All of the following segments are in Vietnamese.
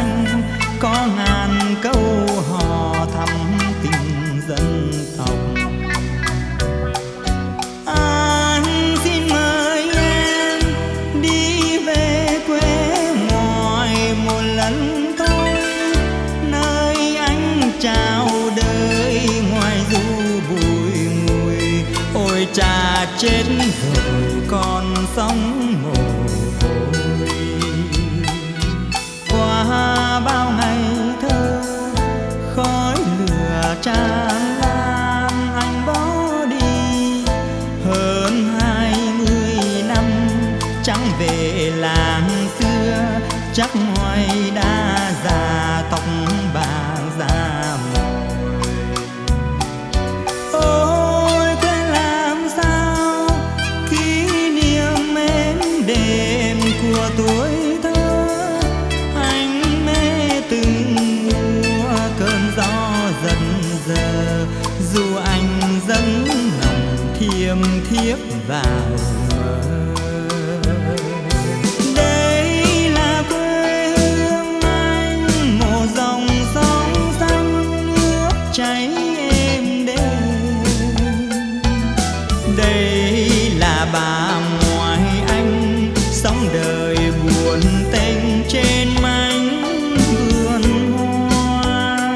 xanh có ngàn câu hò thắm tình dân tộc. Anh xin mời em đi về quê ngoài một lần thôi, nơi anh chào đời ngoài du bụi mùi. Ôi cha chết rồi còn sống mồ côi. Qua bao ngày thơ khói lửa tràn lan anh bỏ đi, hơn 20 năm chẳng về làng xưa, chắc ngoài đã già tóc bạc da mồi. Ôi quên làm sao kỷ niệm êm đềm của tuổi thơ, anh mê từng mùa cơn gió dần dờ, dù anh dâng lòng thiêm thiếp vào mơ. Đây là quê hương anh, một dòng sông xanh nước chảy êm đềm. Đây là bà ngoại anh sống đời buồn tênh trên mảnh vườn hoa.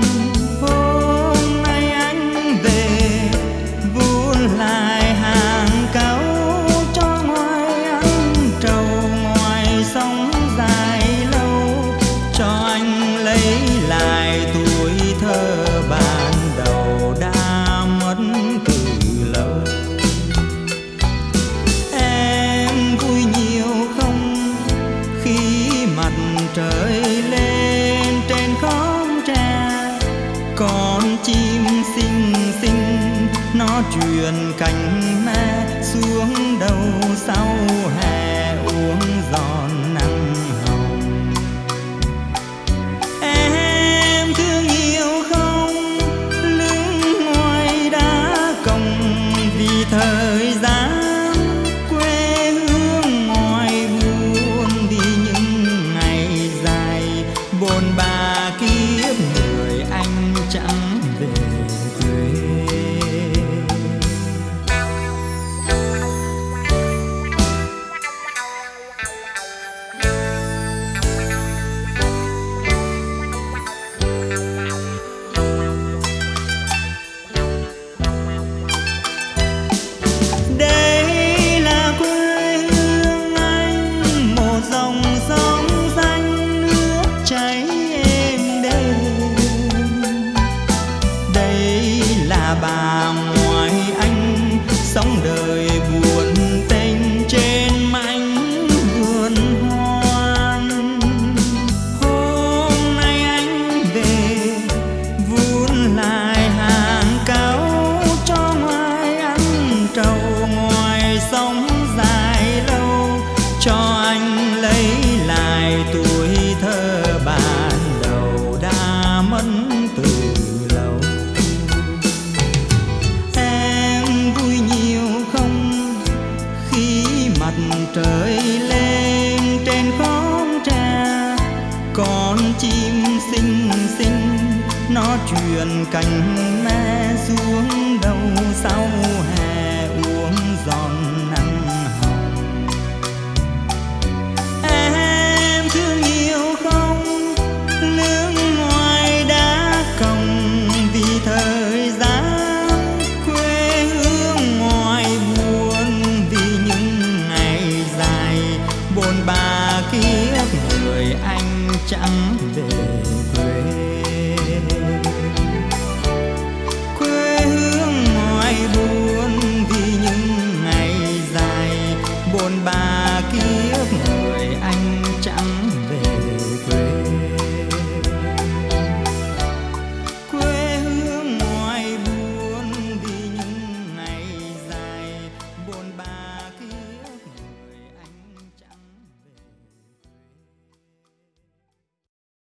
Hôm nay anh về vun lại hàng cáu cho ngoài ăn trầu, ngoài sông dài lâu cho anh lấy lại tuổi thơ ban đầu đã mất từ lâu. Em vui nhiều không khi mặt trời lên trên khóm tre, con chim xinh xinh nó truyền cánh mẹ xuống đầu sau hè uống giòn nắng hồng. Em thương yêu không lưng ngoài đá cổng, vì thời gian quê hương ngoài buồn, vì những ngày dài bồn ba kiếp người anh chẳng về quê. Đây là quê hương anh, một dòng sông xanh nước chảy êm đềm. Đây là bà ngoại anh sống đời buồn tênh trên mảnh vườn hoang. Hôm nay anh về vun lại hàng cáu cho ngoài ăn trầu, ngoài sông dài lâu cho anh lấy lại tuổi thơ ban đầu đã mất từ lâu. Em vui nhiều không khi mặt trời lên trên khóm tre, con chim xinh xinh nó truyền cánh mẹ xuống đầu sau hè uống giòn nắng hồng. Em thương yêu không lưng ngoài đá cổng, vì thời gian quê hương ngoài buồn, vì những ngày dài bồn ba kiếp người anh chẳng về